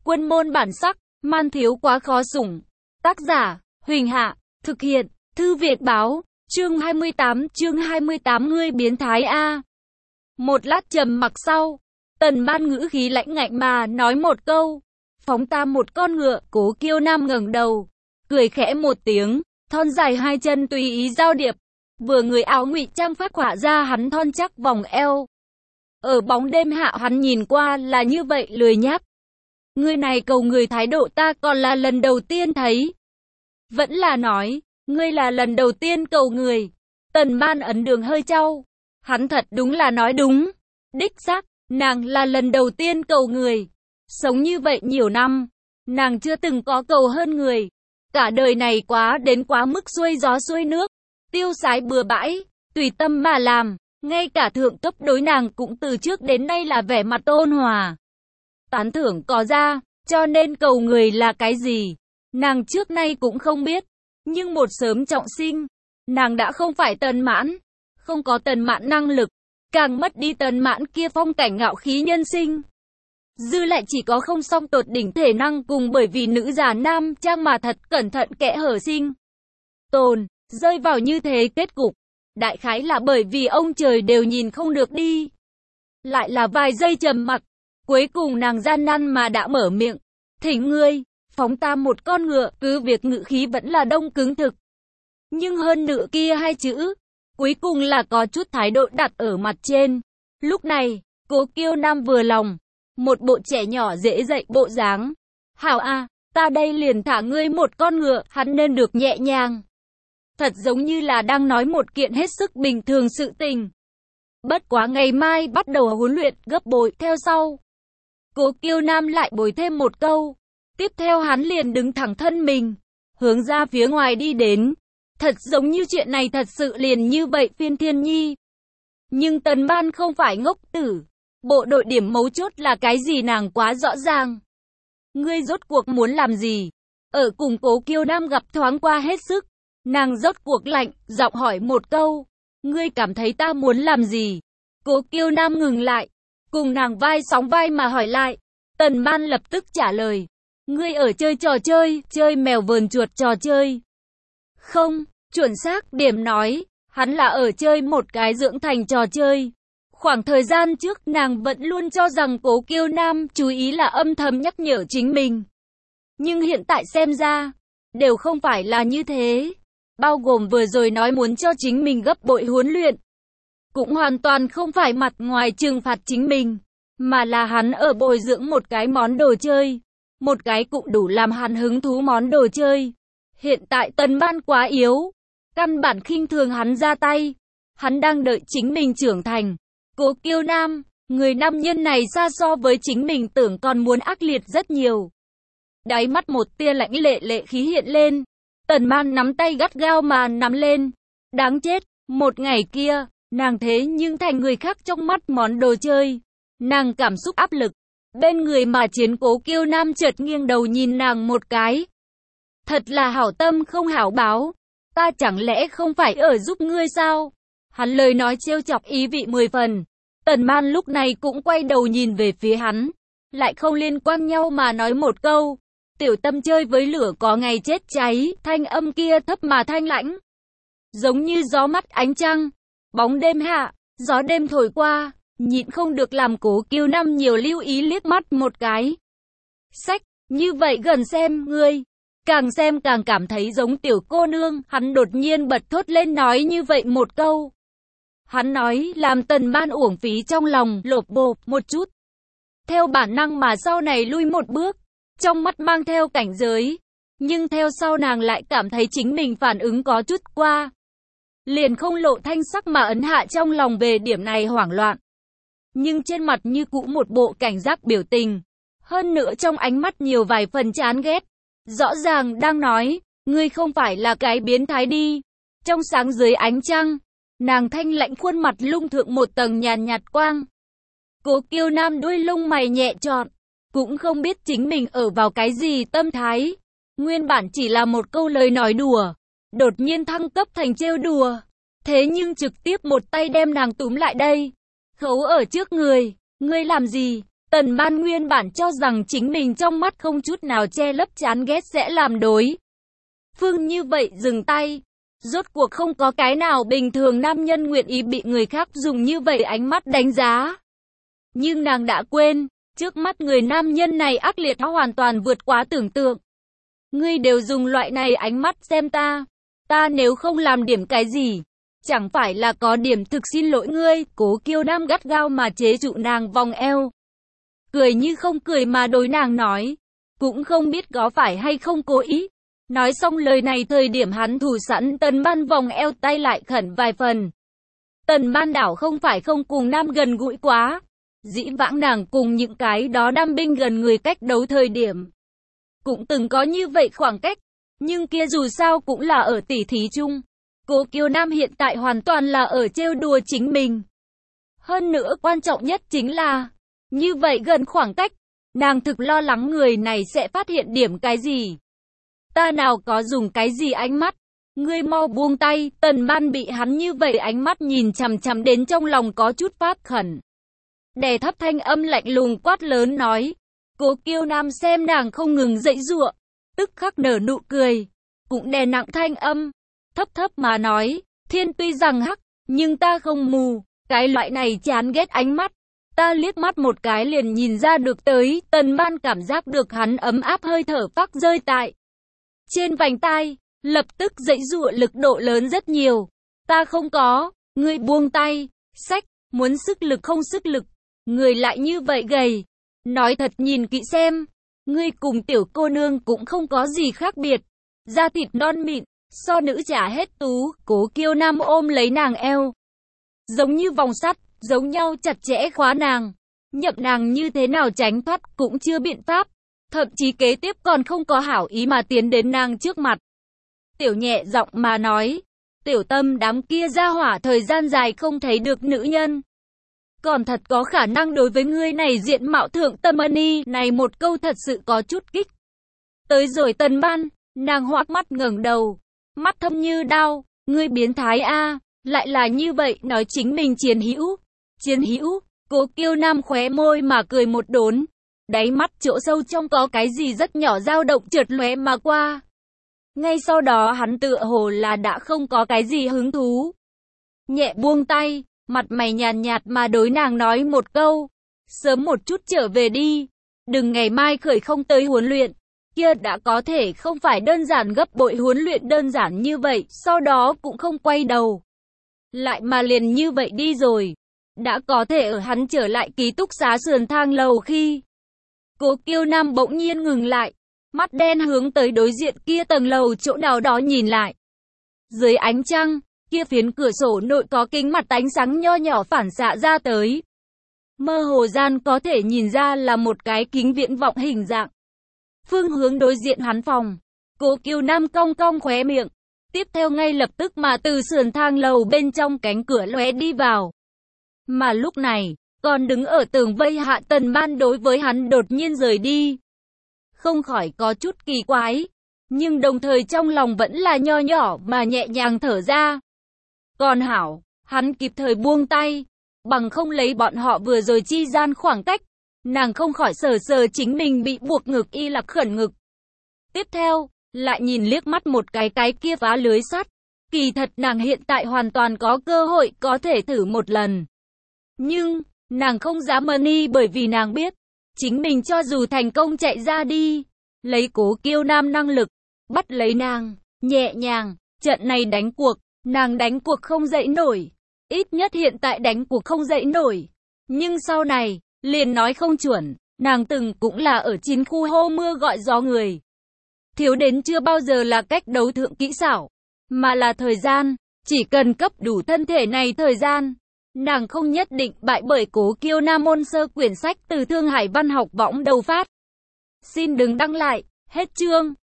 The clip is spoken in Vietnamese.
Quân môn bản sắc, man thiếu quá khó sủng. Tác giả, Huỳnh Hạ, thực hiện, Thư Viện Báo, chương 28 ngươi biến thái a. Một lát trầm mặc sau, Tần Man ngữ khí lãnh ngạnh mà nói một câu, phóng ta một con ngựa. Cố Kiêu Nam ngẩng đầu, cười khẽ một tiếng, thon dài hai chân tùy ý giao điệp, vừa người áo ngụy trang phát họa ra hắn thon chắc vòng eo. Ở bóng đêm hạ hắn nhìn qua là như vậy lười nhác. Ngươi này cầu người thái độ ta còn là lần đầu tiên thấy. Vẫn là nói, ngươi là lần đầu tiên cầu người. Tần Man ấn đường hơi trao. Hắn thật đúng là nói đúng. Đích xác, nàng là lần đầu tiên cầu người. Sống như vậy nhiều năm, nàng chưa từng có cầu hơn người. Cả đời này quá mức xuôi gió xuôi nước, tiêu sái bừa bãi, tùy tâm mà làm. Ngay cả thượng cấp đối nàng cũng từ trước đến nay là vẻ mặt ôn hòa. Tán thưởng có ra, cho nên cầu người là cái gì, nàng trước nay cũng không biết. Nhưng một sớm trọng sinh, nàng đã không phải Tần Mãn, không có Tần Mãn năng lực, càng mất đi Tần Mãn kia phong cảnh ngạo khí nhân sinh. Dư lại chỉ có không song tột đỉnh thể năng cùng bởi vì nữ già nam trang mà thật cẩn thận kẽ hở sinh tồn, rơi vào như thế kết cục. Đại khái là bởi vì ông trời đều nhìn không được đi. Lại là vài giây trầm mặc, cuối cùng nàng gian nan mà đã mở miệng, thỉnh ngươi, phóng ta một con ngựa. Cứ việc ngữ khí vẫn là đông cứng thực, nhưng hơn nữa kia hai chữ, cuối cùng là có chút thái độ đặt ở mặt trên. Lúc này, Cố Kiêu Nam vừa lòng, một bộ trẻ nhỏ dễ dạy bộ dáng. Hảo a, ta đây liền thả ngươi một con ngựa. Hắn nên được nhẹ nhàng, thật giống như là đang nói một kiện hết sức bình thường sự tình. Bất quá ngày mai bắt đầu huấn luyện gấp bội theo sau. Cố Kiêu Nam lại bồi thêm một câu. Tiếp theo hắn liền đứng thẳng thân mình, hướng ra phía ngoài đi đến. Thật giống như chuyện này thật sự liền như vậy phiên thiên nhi. Nhưng Tần Man không phải ngốc tử. Bộ đội điểm mấu chốt là cái gì nàng quá rõ ràng. Ngươi rốt cuộc muốn làm gì? Ở cùng Cố Kiêu Nam gặp thoáng qua hết sức. Nàng rốt cuộc lạnh, giọng hỏi một câu. Ngươi cảm thấy ta muốn làm gì? Cố Kiêu Nam ngừng lại, cùng nàng vai sóng vai mà hỏi lại. Tần Man lập tức trả lời. Ngươi ở chơi trò chơi, chơi mèo vờn chuột trò chơi. Không, chuẩn xác điểm nói, hắn là ở chơi một cái dưỡng thành trò chơi. Khoảng thời gian trước nàng vẫn luôn cho rằng Cố Kiêu Nam chú ý là âm thầm nhắc nhở chính mình. Nhưng hiện tại xem ra, đều không phải là như thế. Bao gồm vừa rồi nói muốn cho chính mình gấp bội huấn luyện. Cũng hoàn toàn không phải mặt ngoài trừng phạt chính mình, mà là hắn ở bồi dưỡng một cái món đồ chơi. Một cái cũng đủ làm hắn hứng thú món đồ chơi. Hiện tại Tần Man quá yếu, căn bản khinh thường hắn ra tay. Hắn đang đợi chính mình trưởng thành. Cố Kiêu Nam, người nam nhân này xa so với chính mình tưởng còn muốn ác liệt rất nhiều. Đáy mắt một tia lãnh lệ khí hiện lên. Tần Man nắm tay gắt gao mà nắm lên. Đáng chết, một ngày kia, nàng thế nhưng thành người khác trong mắt món đồ chơi. Nàng cảm xúc áp lực. Bên người mà chiến. Cố Kiêu Nam chợt nghiêng đầu nhìn nàng một cái. Thật là hảo tâm không hảo báo. Ta chẳng lẽ không phải ở giúp ngươi sao? Hắn lời nói trêu chọc ý vị 10 phần. Tần Man lúc này cũng quay đầu nhìn về phía hắn. Lại không liên quan nhau mà nói một câu. Tiểu tâm chơi với lửa có ngày chết cháy. Thanh âm kia thấp mà thanh lãnh, giống như gió mắt ánh trăng. Bóng đêm hạ, gió đêm thổi qua, nhịn không được làm Cố Kiêu Nam nhiều lưu ý liếc mắt một cái. Sách, như vậy gần xem ngươi, càng xem càng cảm thấy giống tiểu cô nương. Hắn đột nhiên bật thốt lên nói như vậy một câu. Hắn nói làm Tần Man uổng phí trong lòng lột bột một chút. Theo bản năng mà sau này lui một bước, trong mắt mang theo cảnh giới. Nhưng theo sau nàng lại cảm thấy chính mình phản ứng có chút qua. Liền không lộ thanh sắc mà ấn hạ trong lòng về điểm này hoảng loạn. Nhưng trên mặt như cũ một bộ cảnh giác biểu tình. Hơn nữa trong ánh mắt nhiều vài phần chán ghét. Rõ ràng đang nói, ngươi không phải là cái biến thái đi. Trong sáng dưới ánh trăng, nàng thanh lạnh khuôn mặt lung thượng một tầng nhàn nhạt quang. Cố Kiêu Nam đuôi lông mày nhẹ trọn, cũng không biết chính mình ở vào cái gì tâm thái. Nguyên bản chỉ là một câu lời nói đùa, đột nhiên thăng cấp thành trêu đùa. Thế nhưng trực tiếp một tay đem nàng túm lại đây. Khấu ở trước người, ngươi làm gì? Tần Ban nguyên bản cho rằng chính mình trong mắt không chút nào che lấp chán ghét sẽ làm đối phương như vậy dừng tay. Rốt cuộc không có cái nào bình thường nam nhân nguyện ý bị người khác dùng như vậy ánh mắt đánh giá. Nhưng nàng đã quên, trước mắt người nam nhân này ác liệt hoàn toàn vượt quá tưởng tượng. Ngươi đều dùng loại này ánh mắt xem ta nếu không làm điểm cái gì, chẳng phải là có điểm thực xin lỗi ngươi. Cố Kiêu Nam gắt gao mà chế trụ nàng vòng eo, cười như không cười mà đối nàng nói, cũng không biết có phải hay không cố ý. Nói xong lời này thời điểm hắn thủ sẵn Tần Ban vòng eo, tay lại khẩn vài phần. Tần Ban đảo không phải không cùng nam gần gũi quá, dĩ vãng nàng cùng những cái đó đam binh gần người cách đấu thời điểm cũng từng có như vậy khoảng cách, nhưng kia dù sao cũng là ở tỉ thí chung. Cố Kiêu Nam hiện tại hoàn toàn là ở trêu đùa chính mình. Hơn nữa quan trọng nhất chính là, như vậy gần khoảng cách, nàng thực lo lắng người này sẽ phát hiện điểm cái gì. Ta nào có dùng cái gì ánh mắt, ngươi mau buông tay. Tần Ban bị hắn như vậy ánh mắt nhìn chằm chằm đến trong lòng có chút phát khẩn. Đè thấp thanh âm lạnh lùng quát lớn nói. Cố Kiêu Nam xem nàng không ngừng giãy giụa, tức khắc nở nụ cười, cũng đè nặng thanh âm, thấp thấp mà nói, thiên tuy rằng hắc, nhưng ta không mù, cái loại này chán ghét ánh mắt, ta liếc mắt một cái liền nhìn ra được tới. Tần Ban cảm giác được hắn ấm áp hơi thở phác rơi tại trên vành tai, lập tức giãy giụa lực độ lớn rất nhiều. Ta không có, ngươi buông tay, sách, muốn sức lực không sức lực, người lại như vậy gầy. Nói thật nhìn kỹ xem, ngươi cùng tiểu cô nương cũng không có gì khác biệt, da thịt non mịn, so nữ trả hết tú. Cố Kiêu Nam ôm lấy nàng eo, giống như vòng sắt, giống nhau chặt chẽ khóa nàng, nhậm nàng như thế nào tránh thoát cũng chưa biện pháp, thậm chí kế tiếp còn không có hảo ý mà tiến đến nàng trước mặt. Tiểu nhẹ giọng mà nói, tiểu Tâm đám kia ra hỏa thời gian dài không thấy được nữ nhân, còn thật có khả năng đối với ngươi này diện mạo thượng tâm ni. Này một câu thật sự có chút kích tới rồi Tần Ban, nàng hoác mắt ngẩng đầu, mắt thâm như đao, ngươi biến thái a, lại là như vậy nói chính mình chiến hữu. Chiến hữu? Cố Kiêu Nam khóe môi mà cười một đốn, đáy mắt chỗ sâu trong có cái gì rất nhỏ dao động chợt lóe mà qua. Ngay sau đó hắn tựa hồ là đã không có cái gì hứng thú, nhẹ buông tay, mặt mày nhàn nhạt mà đối nàng nói một câu, sớm một chút trở về đi, đừng ngày mai khởi không tới huấn luyện, kia đã có thể không phải đơn giản gấp bội huấn luyện đơn giản như vậy. Sau đó cũng không quay đầu lại mà liền như vậy đi rồi. Đã có thể ở hắn trở lại ký túc xá sườn thang lầu khi Cố Kiêu Nam bỗng nhiên ngừng lại, mắt đen hướng tới đối diện kia tầng lầu chỗ nào đó nhìn lại. Dưới ánh trăng, kia phiến cửa sổ nội có kính mặt ánh sáng nho nhỏ phản xạ ra tới. Mơ hồ gian có thể nhìn ra là một cái kính viễn vọng hình dạng. Phương hướng đối diện hắn phòng. Cố Kiêu Nam cong cong khóe miệng, tiếp theo ngay lập tức mà từ sườn thang lầu bên trong cánh cửa lóe đi vào. Mà lúc này, còn đứng ở tường vây hạ Tần Ban đối với hắn đột nhiên rời đi, không khỏi có chút kỳ quái, nhưng đồng thời trong lòng vẫn là nho nhỏ mà nhẹ nhàng thở ra. Còn hảo, hắn kịp thời buông tay, bằng không lấy bọn họ vừa rồi chi gian khoảng cách, nàng không khỏi sờ sờ chính mình bị buộc ngực y lạc khẩn ngực. Tiếp theo, lại nhìn liếc mắt một cái kia phá lưới sắt, kỳ thật nàng hiện tại hoàn toàn có cơ hội có thể thử một lần. Nhưng, nàng không dám ni, bởi vì nàng biết, chính mình cho dù thành công chạy ra đi, lấy Cố Kiêu Nam năng lực, bắt lấy nàng, nhẹ nhàng, trận này đánh cuộc, nàng đánh cuộc không dậy nổi. Ít nhất hiện tại đánh cuộc không dậy nổi. Nhưng sau này, liền nói không chuẩn, nàng từng cũng là ở chiến khu hô mưa gọi gió người. Thiếu đến chưa bao giờ là cách đấu thượng kỹ xảo, mà là thời gian, chỉ cần cấp đủ thân thể này thời gian. Nàng không nhất định bại bởi Cố Kiêu Nam. Môn sơ quyển sách từ Thương Hải Văn học võng đầu phát. Xin đừng đăng lại, hết chương.